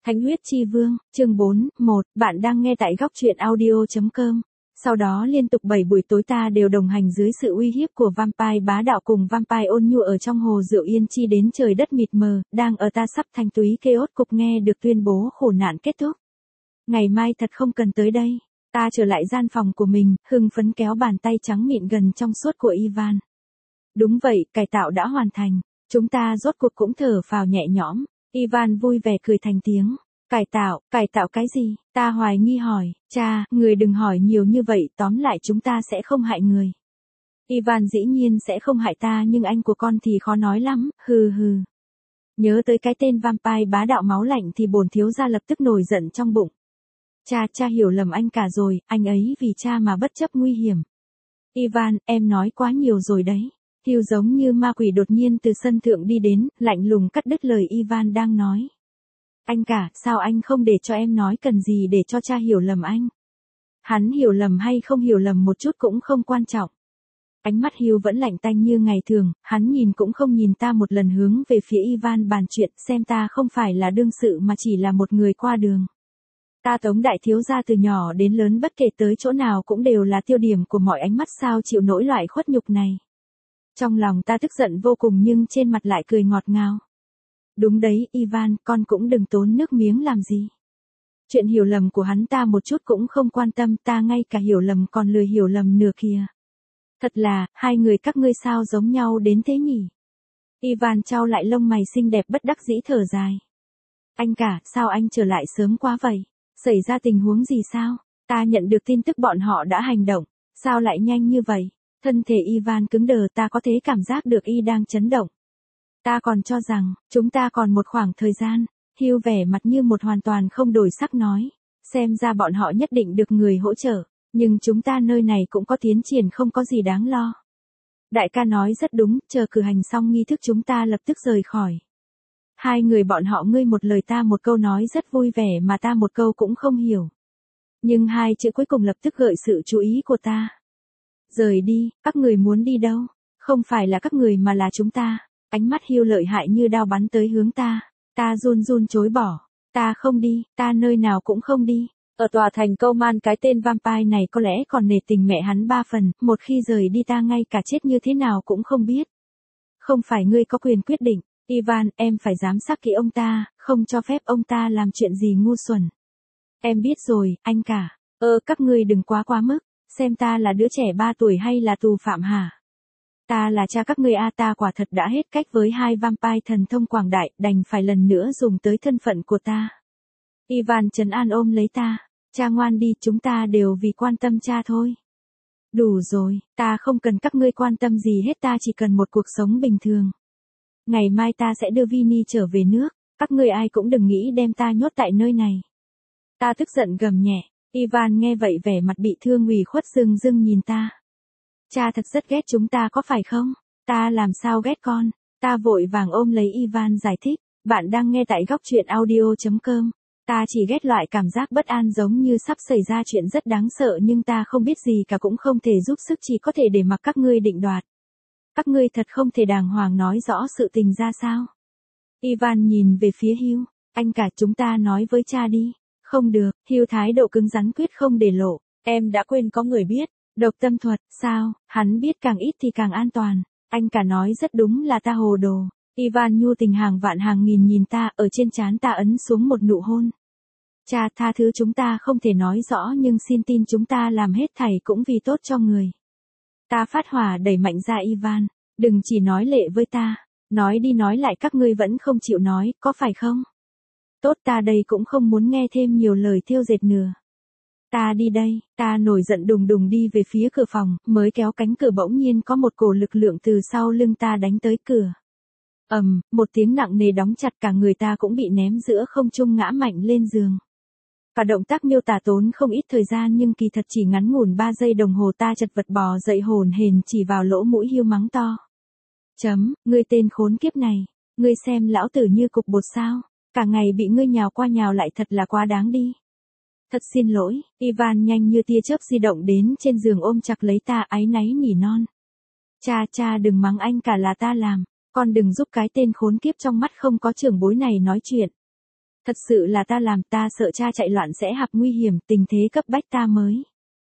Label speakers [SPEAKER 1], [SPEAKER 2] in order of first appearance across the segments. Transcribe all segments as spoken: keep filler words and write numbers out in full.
[SPEAKER 1] Thánh huyết chi vương, chương bốn, một, bạn đang nghe tại góc truyện audio chấm com. Sau đó liên tục bảy buổi tối ta đều đồng hành dưới sự uy hiếp của vampire bá đạo cùng vampire ôn nhu ở trong hồ rượu yên chi đến trời đất mịt mờ, đang ở ta sắp thanh túy kê ốt cục nghe được tuyên bố khổ nạn kết thúc. Ngày mai thật không cần tới đây, ta trở lại gian phòng của mình, hưng phấn kéo bàn tay trắng mịn gần trong suốt của Ivan. Đúng vậy, cải tạo đã hoàn thành, chúng ta rốt cuộc cũng thở phào nhẹ nhõm. Ivan vui vẻ cười thành tiếng. Cải tạo, cải tạo cái gì? Ta hoài nghi hỏi, cha, người đừng hỏi nhiều như vậy, tóm lại chúng ta sẽ không hại người. Ivan dĩ nhiên sẽ không hại ta nhưng anh của con thì khó nói lắm, hừ hừ. Nhớ tới cái tên vampire bá đạo máu lạnh thì bổn thiếu gia lập tức nổi giận trong bụng. Cha, cha hiểu lầm anh cả rồi, anh ấy vì cha mà bất chấp nguy hiểm. Ivan, em nói quá nhiều rồi đấy. Hugh giống như ma quỷ đột nhiên từ sân thượng đi đến, lạnh lùng cắt đứt lời Ivan đang nói. Anh cả, sao anh không để cho em nói cần gì để cho cha hiểu lầm anh? Hắn hiểu lầm hay không hiểu lầm một chút cũng không quan trọng. Ánh mắt Hugh vẫn lạnh tanh như ngày thường, hắn nhìn cũng không nhìn ta một lần hướng về phía Ivan bàn chuyện xem ta không phải là đương sự mà chỉ là một người qua đường. Ta Tống đại thiếu gia từ nhỏ đến lớn bất kể tới chỗ nào cũng đều là tiêu điểm của mọi ánh mắt sao chịu nổi loại khuất nhục này. Trong lòng ta tức giận vô cùng nhưng trên mặt lại cười ngọt ngào. Đúng đấy, Ivan, con cũng đừng tốn nước miếng làm gì. Chuyện hiểu lầm của hắn ta một chút cũng không quan tâm, ta ngay cả hiểu lầm còn lười hiểu lầm nửa kìa. Thật là, hai người các ngươi sao giống nhau đến thế nhỉ? Ivan chau lại lông mày xinh đẹp bất đắc dĩ thở dài. Anh cả, sao anh trở lại sớm quá vậy? Xảy ra tình huống gì sao? Ta nhận được tin tức bọn họ đã hành động, sao lại nhanh như vậy? Thân thể Ivan cứng đờ, ta có thể cảm giác được y đang chấn động. Ta còn cho rằng, chúng ta còn một khoảng thời gian. Hugh vẻ mặt như một hoàn toàn không đổi sắc nói. Xem ra bọn họ nhất định được người hỗ trợ, nhưng chúng ta nơi này cũng có tiến triển không có gì đáng lo. Đại ca nói rất đúng, chờ cử hành xong nghi thức chúng ta lập tức rời khỏi. Hai người bọn họ ngươi một lời ta một câu nói rất vui vẻ mà ta một câu cũng không hiểu. Nhưng hai chữ cuối cùng lập tức gợi sự chú ý của ta. Rời đi, các người muốn đi đâu? Không phải là các người mà là chúng ta. Ánh mắt Hugh lợi hại như đao bắn tới hướng ta. Ta run run chối bỏ. Ta không đi, ta nơi nào cũng không đi. Ở tòa thành Câu Man cái tên vampire này có lẽ còn nể tình mẹ hắn ba phần, một khi rời đi ta ngay cả chết như thế nào cũng không biết. Không phải ngươi có quyền quyết định, Ivan, em phải giám sát kỹ ông ta, không cho phép ông ta làm chuyện gì ngu xuẩn. Em biết rồi, anh cả. Ơ, các ngươi đừng quá quá mức. Xem ta là đứa trẻ ba tuổi hay là tù phạm hả? Ta là cha các ngươi a, ta quả thật đã hết cách với hai vampire thần thông quảng đại, đành phải lần nữa dùng tới thân phận của ta. Ivan trấn an ôm lấy ta. Cha ngoan đi, chúng ta đều vì quan tâm cha thôi. Đủ rồi, ta không cần các ngươi quan tâm gì hết, ta chỉ cần một cuộc sống bình thường. Ngày mai ta sẽ đưa Vinny trở về nước, các ngươi ai cũng đừng nghĩ đem ta nhốt tại nơi này. Ta tức giận gầm nhẹ. Ivan nghe vậy vẻ mặt bị thương ủy khuất rưng rưng nhìn ta. Cha thật rất ghét chúng ta có phải không? Ta làm sao ghét con? Ta vội vàng ôm lấy Ivan giải thích. Bạn đang nghe tại góc truyện audio chấm com. Ta chỉ ghét loại cảm giác bất an giống như sắp xảy ra chuyện rất đáng sợ nhưng ta không biết gì cả cũng không thể giúp sức, chỉ có thể để mặc các ngươi định đoạt. Các ngươi thật không thể đàng hoàng nói rõ sự tình ra sao? Ivan nhìn về phía Hugh. Anh cả, chúng ta nói với cha đi. Không được, Hugh thái độ cứng rắn quyết không để lộ. Em đã quên có người biết. Độc tâm thuật, sao? Hắn biết càng ít thì càng an toàn. Anh cả nói rất đúng là ta hồ đồ. Ivan nhu tình hàng vạn hàng nghìn nhìn ta, ở trên trán ta ấn xuống một nụ hôn. Cha, tha thứ chúng ta không thể nói rõ nhưng xin tin chúng ta làm hết thảy cũng vì tốt cho người. Ta phát hỏa đẩy mạnh ra Ivan. Đừng chỉ nói lệ với ta. Nói đi nói lại các ngươi vẫn không chịu nói, có phải không? Tốt, ta đây cũng không muốn nghe thêm nhiều lời thêu dệt nữa. Ta đi đây, ta nổi giận đùng đùng đi về phía cửa phòng, mới kéo cánh cửa bỗng nhiên có một cổ lực lượng từ sau lưng ta đánh tới cửa. Ầm, um, một tiếng nặng nề đóng chặt, cả người ta cũng bị ném giữa không trung ngã mạnh lên giường. Cả động tác miêu tả tốn không ít thời gian nhưng kỳ thật chỉ ngắn ngủn ba giây đồng hồ ta chật vật bò dậy hồn hển chỉ vào lỗ mũi Hugh mắng to. Chấm, ngươi tên khốn kiếp này, ngươi xem lão tử như cục bột sao, cả ngày bị ngươi nhào qua nhào lại thật là quá đáng đi. Thật xin lỗi, Ivan nhanh như tia chớp di động đến trên giường ôm chặt lấy ta áy náy nỉ non. Cha cha đừng mắng anh cả, là ta làm, con đừng giúp cái tên khốn kiếp trong mắt không có trưởng bối này nói chuyện. Thật sự là ta làm, ta sợ cha chạy loạn sẽ gặp nguy hiểm, tình thế cấp bách ta mới.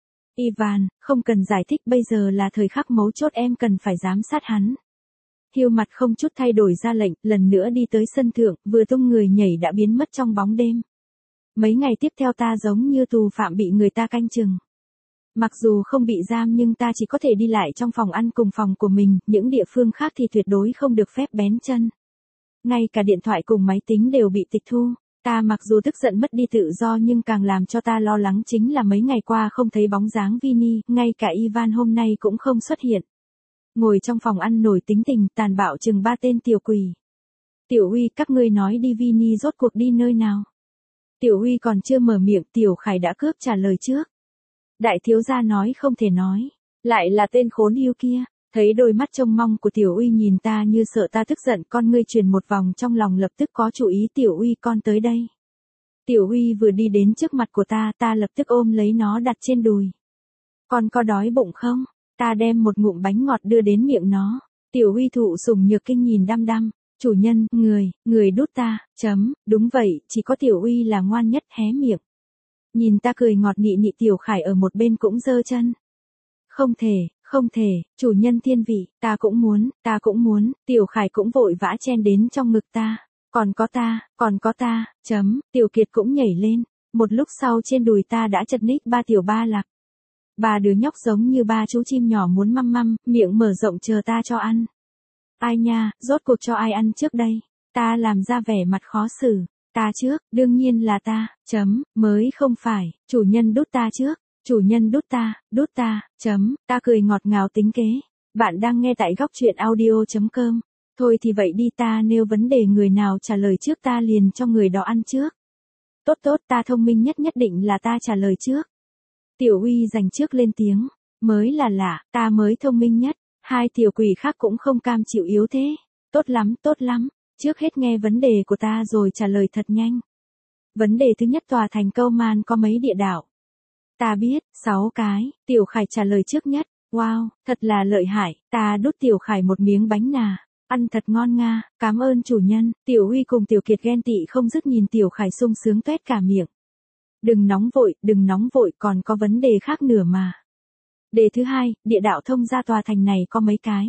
[SPEAKER 1] Ivan, không cần giải thích, bây giờ là thời khắc mấu chốt, em cần phải giám sát hắn. Hiêu mặt không chút thay đổi ra lệnh, lần nữa đi tới sân thượng, vừa tung người nhảy đã biến mất trong bóng đêm. Mấy ngày tiếp theo ta giống như tù phạm bị người ta canh chừng. Mặc dù không bị giam nhưng ta chỉ có thể đi lại trong phòng ăn cùng phòng của mình, những địa phương khác thì tuyệt đối không được phép bén chân. Ngay cả điện thoại cùng máy tính đều bị tịch thu. Ta mặc dù tức giận mất đi tự do nhưng càng làm cho ta lo lắng chính là mấy ngày qua không thấy bóng dáng Vini, ngay cả Ivan hôm nay cũng không xuất hiện. Ngồi trong phòng ăn nổi tính tình, tàn bạo chừng ba tên tiểu quỷ. Tiểu Uy, các ngươi nói đi, Vini rốt cuộc đi nơi nào? Tiểu Uy còn chưa mở miệng, Tiểu Khải đã cướp trả lời trước. Đại thiếu gia nói không thể nói, lại là tên khốn yêu kia. Thấy đôi mắt trông mong của Tiểu Uy nhìn ta như sợ ta tức giận, con ngươi truyền một vòng trong lòng lập tức có chủ ý. Tiểu Uy, con tới đây. Tiểu Uy vừa đi đến trước mặt của ta, ta lập tức ôm lấy nó đặt trên đùi. Con có đói bụng không? Ta đem một ngụm bánh ngọt đưa đến miệng nó. Tiểu Uy thụ sủng nhược kinh nhìn đăm đăm. Chủ nhân, người, người đút ta, chấm, đúng vậy, chỉ có Tiểu Uy là ngoan nhất, hé miệng. Nhìn ta cười ngọt nị nị, Tiểu Khải ở một bên cũng giơ chân. Không thể, không thể, chủ nhân thiên vị, ta cũng muốn, ta cũng muốn, Tiểu Khải cũng vội vã chen đến trong ngực ta. Còn có ta, còn có ta, chấm, Tiểu Kiệt cũng nhảy lên. Một lúc sau trên đùi ta đã chật ních ba tiểu ba lạc. Ba đứa nhóc giống như ba chú chim nhỏ muốn măm măm, miệng mở rộng chờ ta cho ăn. Ai nha, rốt cuộc cho ai ăn trước đây? Ta làm ra vẻ mặt khó xử. Ta trước, đương nhiên là ta, chấm, mới không phải, chủ nhân đút ta trước, chủ nhân đút ta, đút ta, chấm, ta cười ngọt ngào tính kế. Bạn đang nghe tại góc truyện audio chấm com. Thôi thì vậy đi, ta nêu vấn đề, người nào trả lời trước ta liền cho người đó ăn trước. Tốt tốt, ta thông minh nhất, nhất định là ta trả lời trước. Tiểu Uy giành trước lên tiếng, mới là lạ, ta mới thông minh nhất. Hai tiểu quỷ khác cũng không cam chịu yếu thế. Tốt lắm, tốt lắm. Trước hết nghe vấn đề của ta rồi trả lời thật nhanh. Vấn đề thứ nhất, tòa thành Câu Man có mấy địa đạo? Ta biết, sáu cái. Tiểu Khải trả lời trước nhất. Wow, thật là lợi hại. Ta đút Tiểu Khải một miếng bánh nà. Ăn thật ngon nga, cảm ơn chủ nhân. Tiểu Uy cùng Tiểu Kiệt ghen tị không dứt nhìn Tiểu Khải sung sướng tuét cả miệng. Đừng nóng vội, đừng nóng vội, còn có vấn đề khác nữa mà. Đề thứ hai, địa đạo thông ra tòa thành này có mấy cái?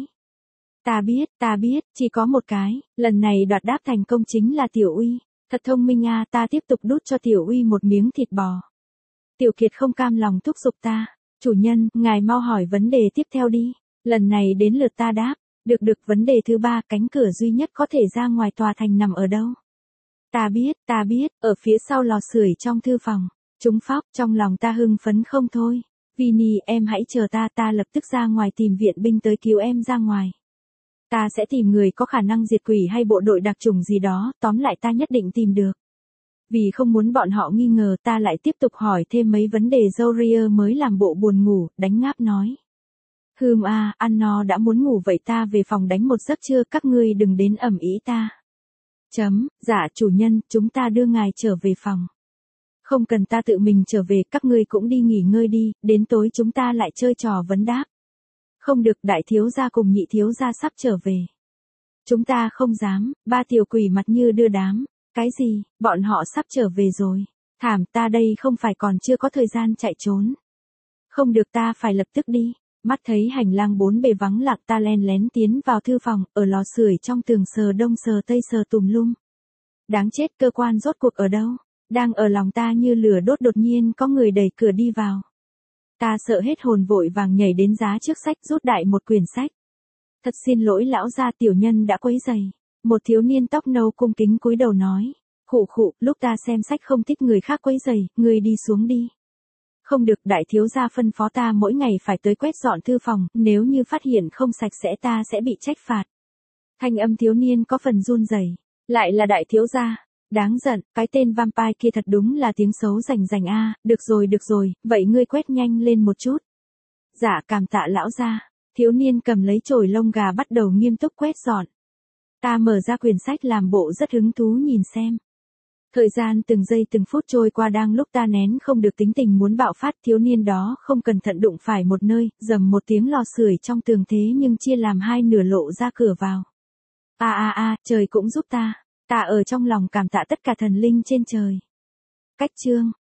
[SPEAKER 1] Ta biết, ta biết, chỉ có một cái. Lần này đoạt đáp thành công chính là Tiểu Uy. Thật thông minh à, ta tiếp tục đút cho Tiểu Uy một miếng thịt bò. Tiểu Kiệt không cam lòng thúc giục ta. Chủ nhân, ngài mau hỏi vấn đề tiếp theo đi. Lần này đến lượt ta đáp. Được được, vấn đề thứ ba, cánh cửa duy nhất có thể ra ngoài tòa thành nằm ở đâu? Ta biết, ta biết, ở phía sau lò sưởi trong thư phòng. Trúng phóc, trong lòng ta hưng phấn không thôi. Vini, em hãy chờ ta, ta lập tức ra ngoài tìm viện binh tới cứu em ra ngoài. Ta sẽ tìm người có khả năng diệt quỷ hay bộ đội đặc chủng gì đó, tóm lại ta nhất định tìm được. Vì không muốn bọn họ nghi ngờ, ta lại tiếp tục hỏi thêm mấy vấn đề. Zoria mới làm bộ buồn ngủ, đánh ngáp nói. Hừm à, ăn no đã muốn ngủ vậy, ta về phòng đánh một giấc chưa, các ngươi đừng đến ầm ĩ ta. Chấm, dạ chủ nhân, chúng ta đưa ngài trở về phòng. Không cần ta tự mình trở về, các ngươi cũng đi nghỉ ngơi đi, đến tối chúng ta lại chơi trò vấn đáp. Không được, đại thiếu gia cùng nhị thiếu gia sắp trở về. Chúng ta không dám, ba tiểu quỷ mặt như đưa đám. Cái gì, bọn họ sắp trở về rồi. Thảm, ta đây không phải còn chưa có thời gian chạy trốn. Không được, ta phải lập tức đi. Mắt thấy hành lang bốn bề vắng lặng, ta len lén tiến vào thư phòng, ở lò sưởi trong tường sờ đông sờ tây sờ tùm lum. Đáng chết, cơ quan rốt cuộc ở đâu? Đang ở lòng ta như lửa đốt, đột nhiên có người đẩy cửa đi vào. Ta sợ hết hồn, vội vàng nhảy đến giá trước sách, rút đại một quyển sách. Thật xin lỗi lão gia, tiểu nhân đã quấy rầy. Một thiếu niên tóc nâu cung kính cúi đầu nói. Khụ khụ, lúc ta xem sách không thích người khác quấy rầy, ngươi đi xuống đi. Không được, đại thiếu gia phân phó ta mỗi ngày phải tới quét dọn thư phòng, nếu như phát hiện không sạch sẽ ta sẽ bị trách phạt. Thanh âm thiếu niên có phần run rẩy. Lại là đại thiếu gia. Đáng giận, cái tên vampire kia thật đúng là tiếng xấu rành rành a. Được rồi, được rồi, vậy ngươi quét nhanh lên một chút. Dạ, cảm tạ lão gia. Thiếu niên cầm lấy chổi lông gà bắt đầu nghiêm túc quét dọn. Ta mở ra quyển sách làm bộ rất hứng thú nhìn xem. Thời gian từng giây từng phút trôi qua, đang lúc ta nén không được tính tình muốn bạo phát, thiếu niên đó không cẩn thận đụng phải một nơi, rầm một tiếng, lò sưởi trong tường thế nhưng chia làm hai nửa lộ ra cửa vào. A a a, trời cũng giúp ta. Ta ở trong lòng cảm tạ tất cả thần linh trên trời. Cách chương